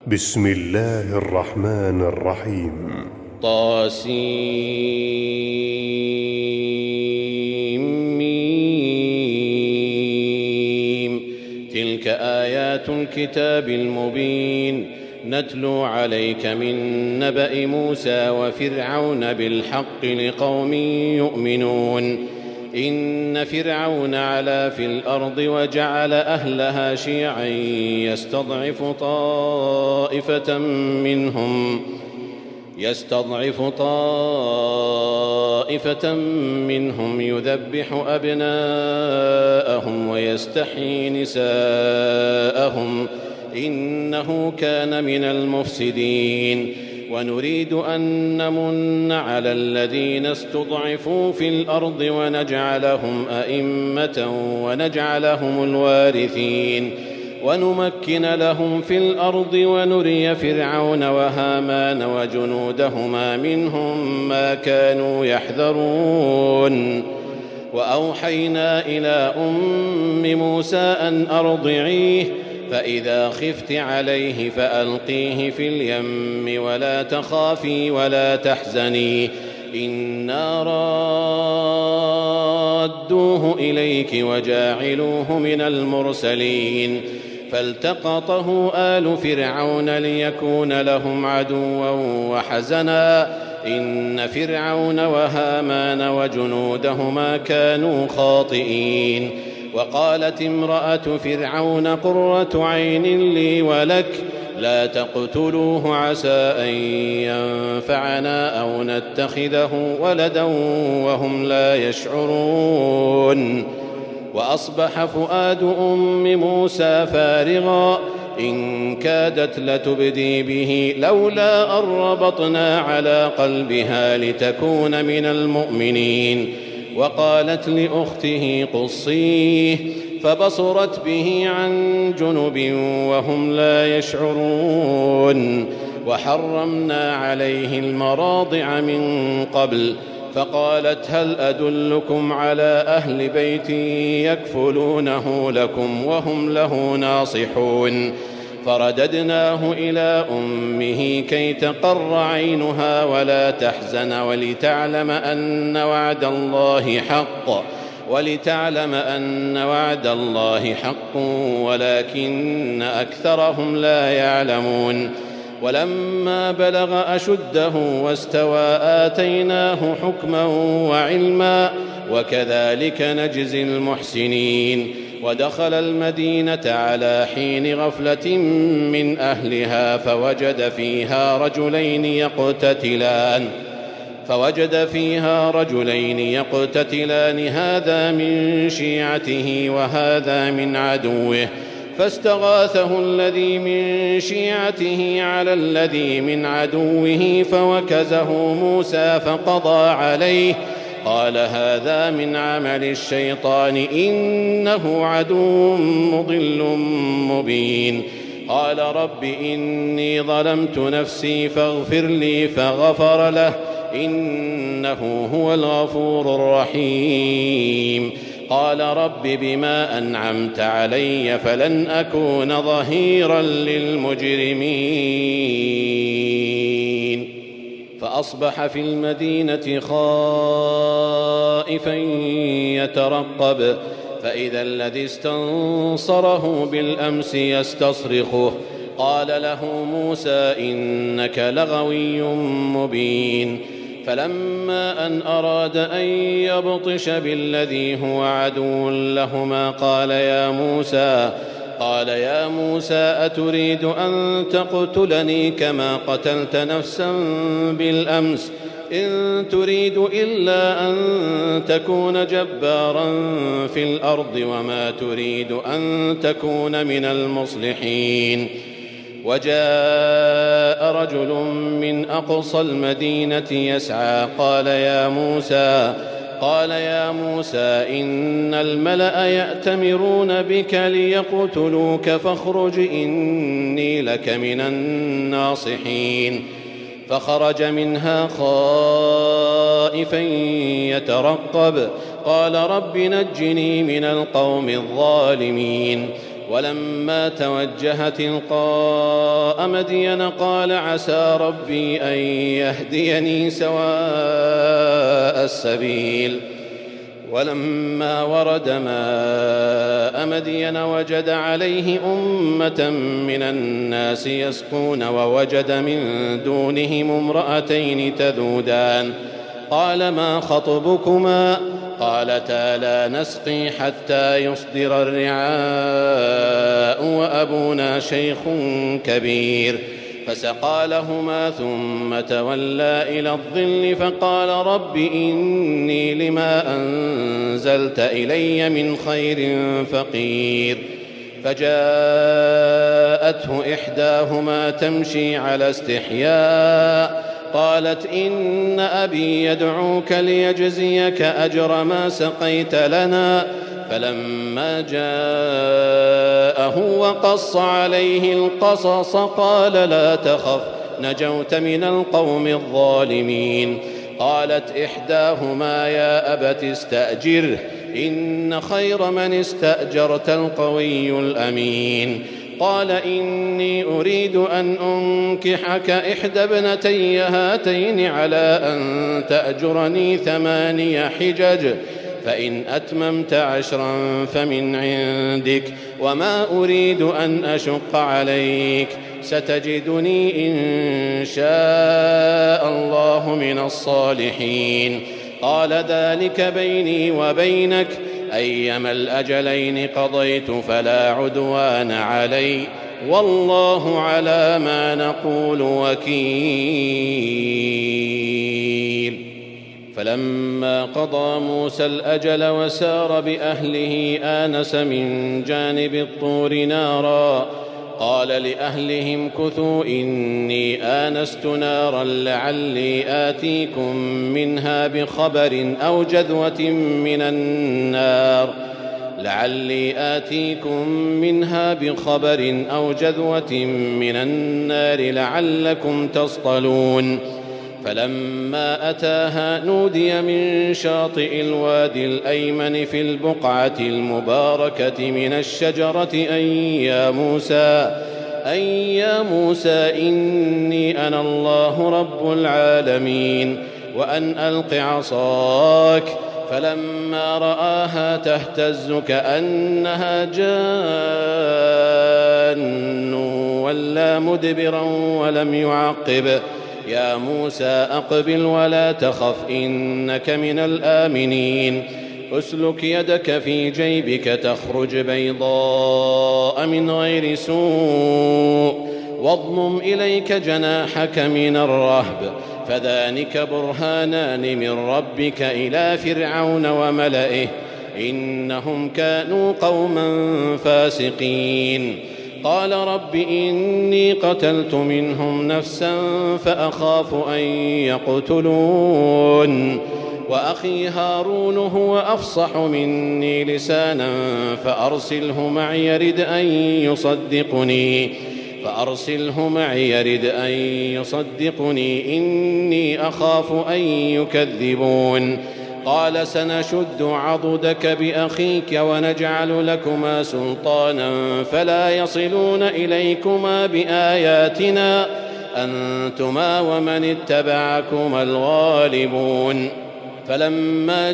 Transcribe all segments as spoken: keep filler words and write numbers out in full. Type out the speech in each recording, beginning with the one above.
بسم الله الرحمن الرحيم. طاسيم. تلك آيات الكتاب المبين نتلو عليك من نبأ موسى وفرعون بالحق لقوم يؤمنون. إن فرعون علا في الأرض وجعل أهلها شيعا يستضعف طائفة منهم يستضعف طائفة منهم يذبح أبناءهم ويستحيي نساءهم إنه كان من المفسدين. ونريد أن نمن على الذين استضعفوا في الأرض ونجعلهم أئمة ونجعلهم الوارثين ونمكن لهم في الأرض ونري فرعون وهامان وجنودهما منهم ما كانوا يحذرون. وأوحينا إلى أم موسى أن أرضعيه فإذا خفت عليه فألقيه في اليم ولا تخافي ولا تحزني إنا رادوه إليك وجاعلوه من المرسلين. فالتقطه آل فرعون ليكون لهم عدوا وحزنا إن فرعون وهامان وجنودهما كانوا خاطئين. وقالت امرأة فرعون قرة عين لي ولك لا تقتلوه عسى أن ينفعنا أو نتخذه ولدا وهم لا يشعرون. وأصبح فؤاد أم موسى فارغا إن كادت لتبدي به لولا أن ربطنا على قلبها لتكون من المؤمنين. وقالت لأخته قصيه فبصرت به عن جنب وهم لا يشعرون. وحرمنا عليه المراضع من قبل فقالت هل أدلكم على أهل بيت يكفلونه لكم وهم له ناصحون. فرددناه إلى أمه كي تقر عينها ولا تحزن ولتعلم أن وعد الله حق ولتعلم أن وعد الله حق ولكن أكثرهم لا يعلمون. ولما بلغ أشده واستوى آتيناه حكما وعلما وكذلك نجزي المحسنين. ودخل المدينة على حين غفلة من أهلها فوجد فيها رجلين يقتتلان فوجد فيها رجلين يقتتلان هذا من شيعته وهذا من عدوه فاستغاثه الذي من شيعته على الذي من عدوه فوكزه موسى فقضى عليه قال هذا من عمل الشيطان إنه عدو مضل مبين. قال رب إني ظلمت نفسي فاغفر لي فغفر له إنه هو الغفور الرحيم. قال رب بما أنعمت علي فلن أكون ظهيرا للمجرمين. فأصبح في المدينة خائفا يترقب فإذا الذي استنصره بالأمس يستصرخه قال له موسى إنك لغوي مبين. فلما أن أراد أن يبطش بالذي هو عدو لهما قال يا موسى قال يا موسى أتريد أن تقتلني كما قتلت نفسا بالأمس إن تريد إلا أن تكون جبارا في الأرض وما تريد أن تكون من المصلحين. وجاء رجل من أقصى المدينة يسعى قال يا موسى قال يا موسى إن الملأ يأتمرون بك ليقتلوك فاخرج إني لك من الناصحين. فخرج منها خائفا يترقب قال رب نجني من القوم الظالمين. ولما توجه تلقاء مدين قال عسى ربي أن يهديني سواء السبيل. ولما ورد ماء مدين وجد عليه أمة من الناس يسقون ووجد من دونهم امرأتين تذودان قال ما خطبكما قالتا لا نسقي حتى يصدر الرعاء وأبونا شيخ كبير فسقى لهما ثم تولى إلى الظل فقال رب إني لما أنزلت إلي من خير فقير. فجاءته إحداهما تمشي على استحياء قالت إن أبي يدعوك ليجزيك أجر ما سقيت لنا. فلما جاءه وقص عليه القصص قال لا تخف نجوت من القوم الظالمين. قالت إحداهما يا أبت استأجره إن خير من استأجرت القوي الأمين. قال إني أريد أن أنكحك إحدى ابنتي هاتين على أن تأجرني ثماني حجج فإن أتممت عشرا فمن عندك وما أريد أن أشق عليك ستجدني إن شاء الله من الصالحين. قال ذلك بيني وبينك أيما الأجلين قضيت فلا عدوان علي والله على ما نقول وكيل. فلما قضى موسى الأجل وسار بأهله آنس من جانب الطور نارا قال لأهلهم كثوا إني آنست نارا لعلي آتيكم منها بخبر أو جذوة من النار لعلي آتيكم منها بخبر أو جذوة من النار لعلكم تصطلون. فلما أتاها نودي من شاطئ الوادي الأيمن في البقعة المباركة من الشجرة أن يا موسى أن يا موسى إني أنا الله رب العالمين وأن ألق عصاك. فلما رآها تهتز كأنها جان ولا مدبرا ولم يعقب يا موسى أقبل ولا تخف إنك من الآمنين. أسلك يدك في جيبك تخرج بيضاء من غير سوء واضمم إليك جناحك من الرهب فذلك برهانان من ربك إلى فرعون وملئه إنهم كانوا قوما فاسقين. قال رب إني قتلت منهم نفسا فأخاف أن يقتلون وأخي هارون هو أفصح مني لسانا فأرسله معي يرد أن يصدقني فأرسله معي يرد أن يصدقني إني أخاف أن يكذبون. قال سنشد عضدك بأخيك ونجعل لكما سلطانا فلا يصلون إليكما بآياتنا أنتما ومن اتبعكما الغالبون. فلما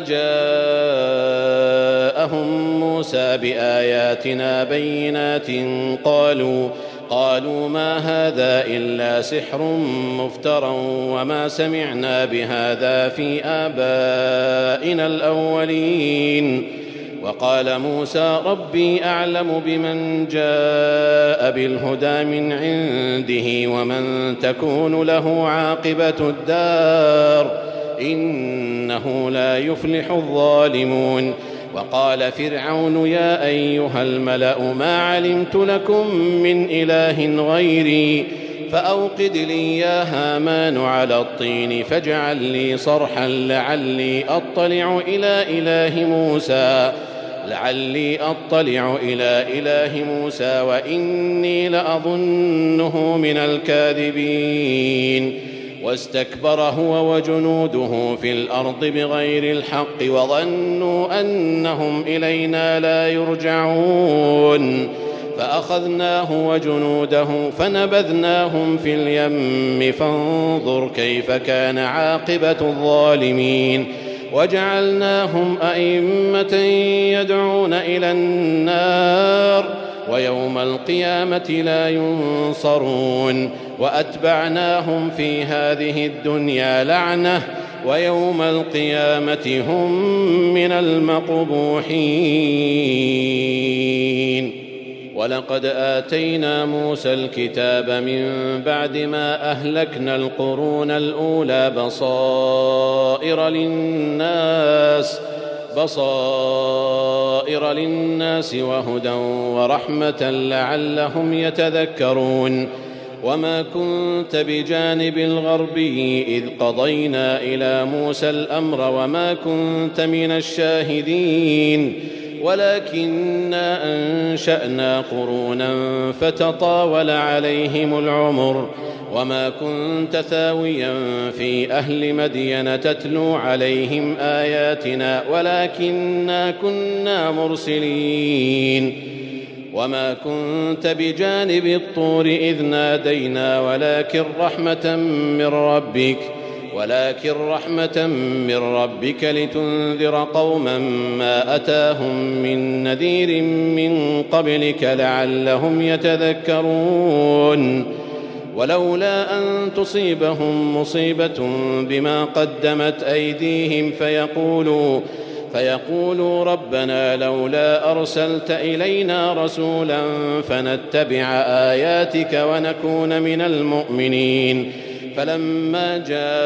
جاءهم موسى بآياتنا بينات قالوا قالوا ما هذا إلا سحر مفترى وما سمعنا بهذا في آبائنا الأولين. وقال موسى ربي أعلم بمن جاء بالهدى من عنده ومن تكون له عاقبة الدار إنه لا يفلح الظالمون. وقال فرعون يا أيها الملأ ما علمت لكم من إله غيري فأوقد لي يا هامان على الطين فاجعل لي صرحا لعلي أطلع إلى إله موسى لعلي أطلع إلى إله موسى وإني لأظنه من الكاذبين. واستكبر هو وجنوده في الأرض بغير الحق وظنوا أنهم إلينا لا يرجعون. فأخذناه وجنوده فنبذناهم في اليم فانظر كيف كان عاقبة الظالمين وجعلناهم أئمة يدعون إلى النار ويوم القيامة لا ينصرون وأتبعناهم في هذه الدنيا لعنة ويوم القيامة هم من المقبوحين. ولقد آتينا موسى الكتاب من بعد ما أهلكنا القرون الأولى بصائر للناس بصائر للناس وهدى ورحمة لعلهم يتذكرون. وما كنت بجانب الغربي إذ قضينا إلى موسى الأمر وما كنت من الشاهدين ولكننا أنشأنا قرونا فتطاول عليهم العمر وما كنت ثاويا في أهل مدين تتلو عليهم آياتنا ولكننا كنا مرسلين. وما كنت بجانب الطور إذ نادينا ولكن رحمة من ربك ولكن رحمة من ربك لتنذر قوما ما أتاهم من نذير من قبلك لعلهم يتذكرون. ولولا أن تصيبهم مصيبة بما قدمت أيديهم فيقولوا فيقولوا ربنا لولا أرسلت إلينا رسولا فنتبع آياتك ونكون من المؤمنين فلما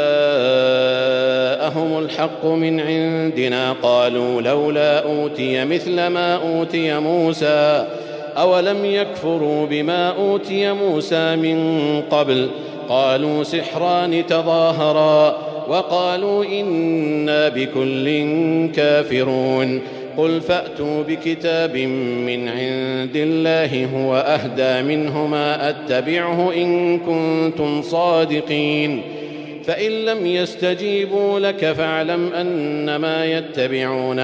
جاءهم الحق من عندنا قالوا لولا أوتي مثل ما أوتي موسى أولم يكفروا بما أوتي موسى من قبل قالوا سحران تظاهرا وقالوا إنا بكل كافرون. قل فأتوا بكتاب من عند الله هو أهدى منهما أتبعه إن كنتم صادقين فإن لم يستجيبوا لك فاعلم أنما يتبعون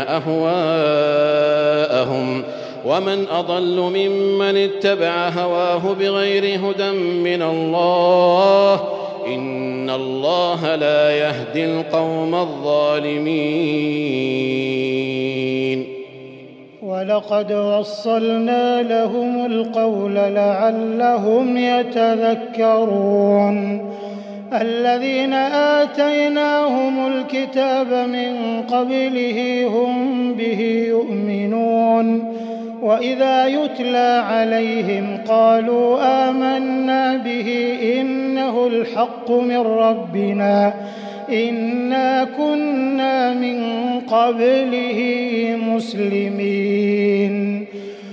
أهواءهم ومن أضل ممن اتبع هواه بغير هدى من الله إن الله لا يهدي القوم الظالمين. ولقد وصلنا لهم القول لعلهم يتذكرون. الذين آتيناهم الكتاب من قبله هم به يؤمنون وإذا يتلى عليهم قالوا آمنا به إنه الحق من ربنا إنا كنا من قبله مسلمين.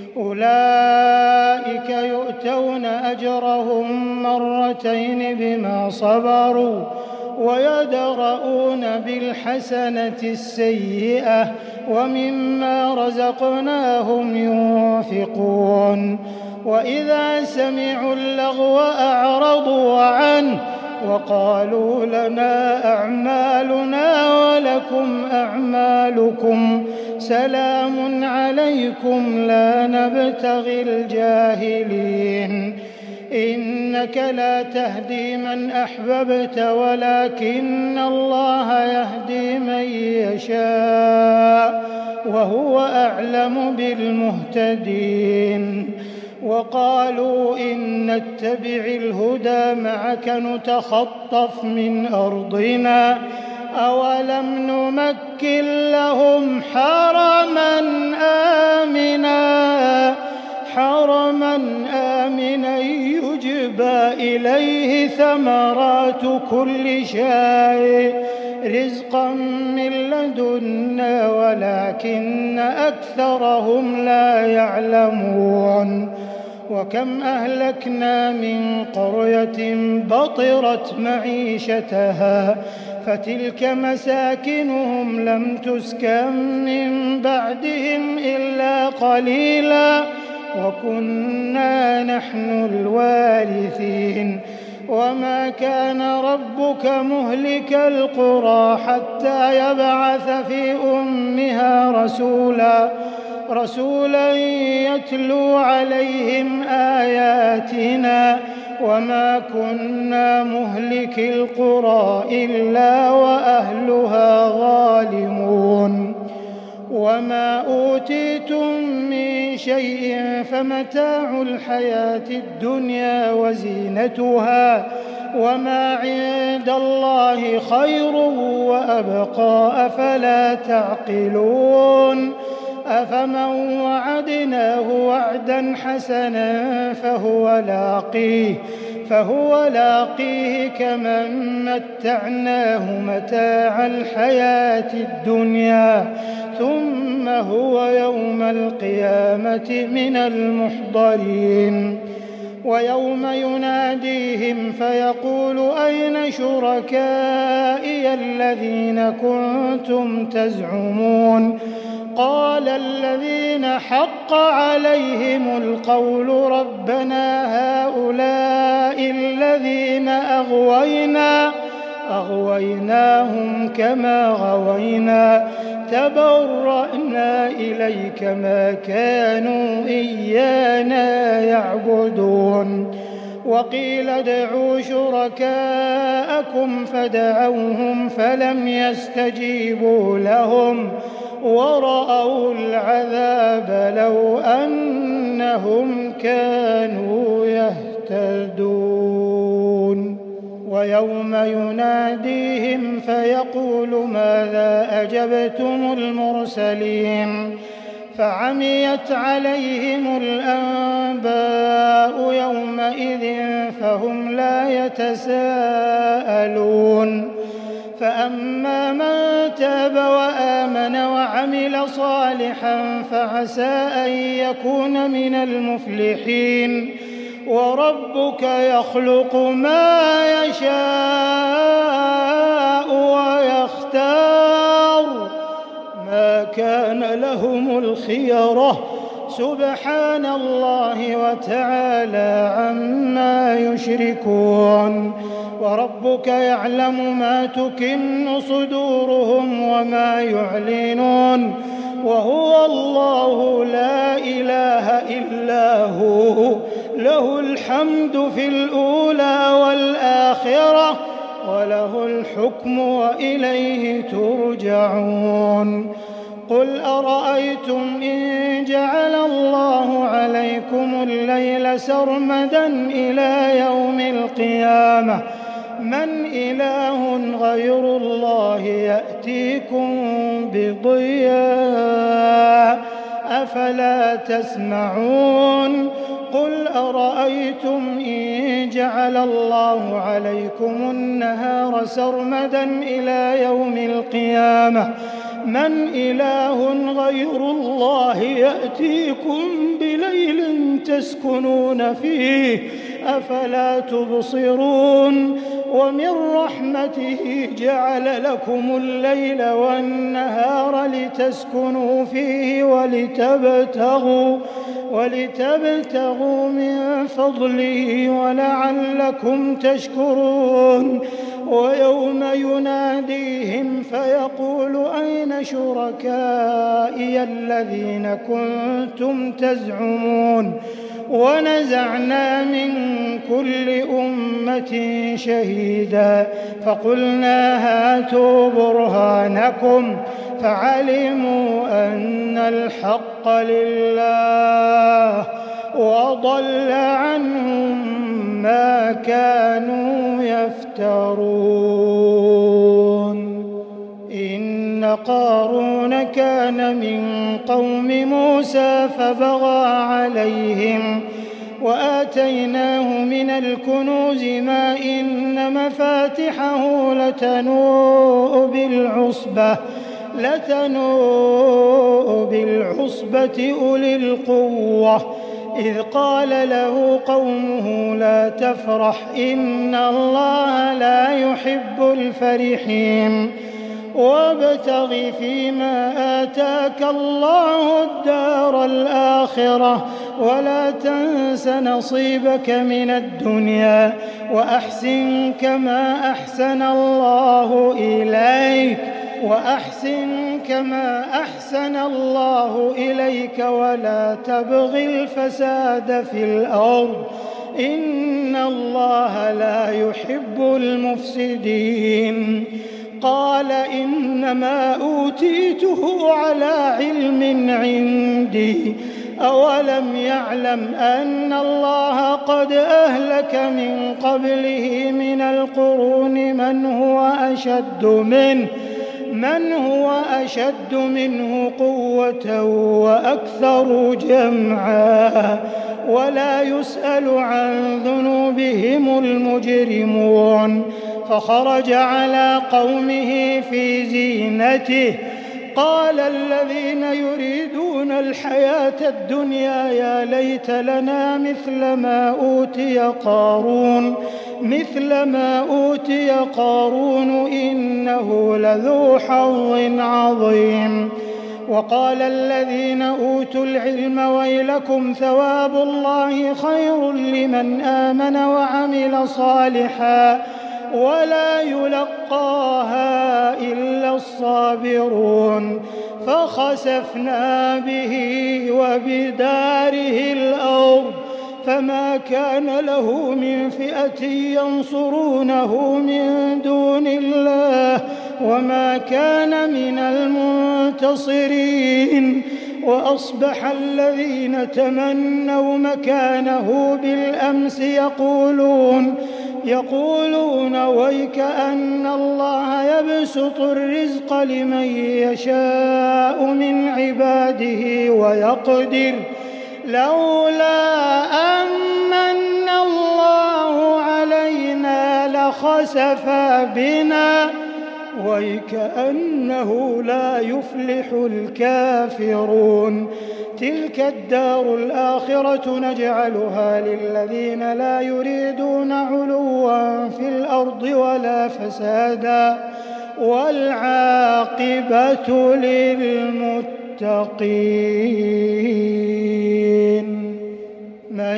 أولئك يؤتون أجرهم مرتين بما صبروا ويدرؤون بالحسنة السيئة ومما رزقناهم ينفقون. وإذا سمعوا اللغو أعرضوا عنه وقالوا لنا أعمالنا ولكم أعمالكم سلام عليكم لا نبتغي الجاهلين. إنك لا تهدي من أحببت ولكن الله يهدي من يشاء وهو أعلم بالمهتدين. وقالوا إن نتبع الهدى معك نتخطف من أرضنا أولم نمكن لهم حرما آمنا حرما آمنا يجبى إليه ثمرات كل شيء رزقا من لدنا ولكن أكثرهم لا يعلمون. وكم أهلكنا من قرية بطرت معيشتها فتلك مساكنهم لم تسكن من بعدهم إلا قليلا وكنا نحن الوارثين. وما كان ربك مهلك القرى حتى يبعث في أمها رسولا رسولا يتلو عليهم آياتنا وما كنا مهلكي القرى إلا وأهلها ظالمون وما أوتيتم من شيء فمتاع الحياة الدنيا وزينتها وما عند الله خير وأبقى أفلا تعقلون أفمن وعدناه وعدا حسنا فهو لاقيه فهو لاقيه كمن متعناه متاع الحياة الدنيا ثم هو يوم القيامة من المحضرين ويوم يناديهم فيقول أين شركائي الذين كنتم تزعمون قال الذين حق عليهم القول ربنا هؤلاء الذين أغوينا أغويناهم كما غوينا تبرأنا إليك ما كانوا إيانا يعبدون وقيل ادعوا شركاءكم فدعوهم فلم يستجيبوا لهم ورأوا العذاب لو أنهم كانوا يهتدون ويوم يناديهم فيقول ماذا أجبتم المرسلين فعميت عليهم الأنباء يومئذ فهم لا يتساءلون فأما من تاب وآمن وعمل صالحا فعسى أن يكون من المفلحين وربك يخلق ما يشاء ويختار ما كان لهم الخيرة سبحان الله وتعالى عما يشركون وربك يعلم ما تكن صدورهم وما يعلنون وهو الله لا إله إلا هو له الحمد في الأولى والآخرة وله الحكم وإليه ترجعون قل أرأيتم إن جعل الله عليكم الليل سرمدا إلى يوم القيامة من إله غير الله يأتيكم بضياء أفلا تسمعون قل أرأيتم إن جعل الله عليكم النهار سرمدا إلى يوم القيامة من إله غير الله يأتيكم بليل تسكنون فيه أفلا تبصرون ومن رحمته جعل لكم الليل والنهار لتسكنوا فيه ولتبتغوا ولتبتغوا من فضله ولعلكم تشكرون ويوم يناديهم فيقول أين شركائي الذين كنتم تزعمون ونزعنا من كل أمة شهيدا فقلنا هاتوا برهانكم فعلموا أن الحق لله وضل عنهم ما كانوا يفترون إن قارون كان من قوم موسى فبغى عليهم وآتيناه من الكنوز ما إن مفاتحه لتنوء بالعصبة لتنوء بالعصبة أولي القوة إذ قال له قومه لا تفرح إن الله لا يحب الفرحين وابتغ فيما آتاك الله الدار الآخرة ولا تنس نصيبك من الدنيا وأحسن كما أحسن الله إليك وأحسن كما أحسن الله إليك ولا تبغ الفساد في الأرض إن الله لا يحب المفسدين. قال إنما أوتيته على علم عندي أولم يعلم أن الله قد أهلك من قبله من القرون من هو أشد منه من هو أشد منه قوة وأكثر جمعا ولا يسأل عن ذنوبهم المجرمون. فخرج على قومه في زينته قال الذين يريدون الحياة الدنيا يا ليت لنا مثل ما أوتي قارون مثل ما أوتي قارون إنه لذو حظ عظيم. وقال الذين أوتوا العلم ويلكم ثواب الله خير لمن آمن وعمل صالحا ولا يلقاها إلا الصابرون. فخسفنا به وبداره الأرض فما كان له من فئة ينصرونه من دون الله وما كان من المنتصرين. وأصبح الذين تمنوا مكانه بالأمس يقولون يقولون ويك أن الله يبسط الرزق لمن يشاء من عباده ويقدر لولا أمن الله علينا لخسف بنا ويكأنه لا يفلح الكافرون. تلك الدار الآخرة نجعلها للذين لا يريدون علوا في الأرض ولا فسادا والعاقبة للمتقين. من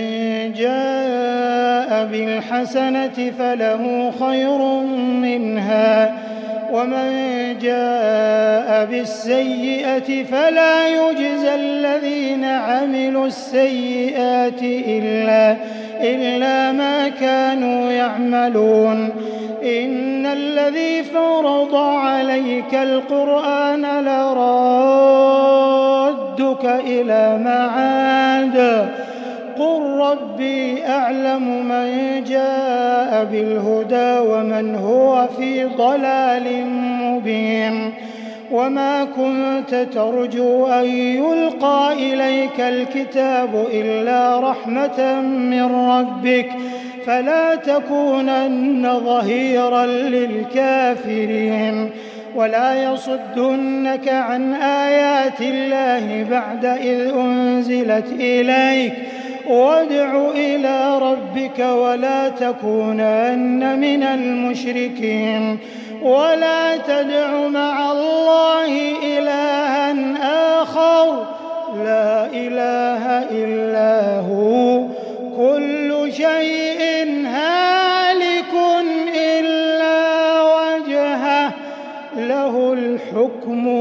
جاء بالحسنة فله خير منها ومن جاء بالسيئة فلا يجزى الذين عملوا السيئات إلا, إلا ما كانوا يعملون. إن الذي فرض عليك القرآن لرادك إلى معاد قل ربي أعلم من جاء بالهدى ومن هو في ضلال مبين. وما كنت ترجو أن يلقى إليك الكتاب إلا رحمة من ربك فلا تكونن ظهيرا للكافرين. ولا يصدنك عن آيات الله بعد إذ أنزلت إليك وادع إلى ربك ولا تكونن من المشركين. ولا تدع مع الله إلها آخر لا إله إلا هو كل شيء هالك إلا وجهه له الحكم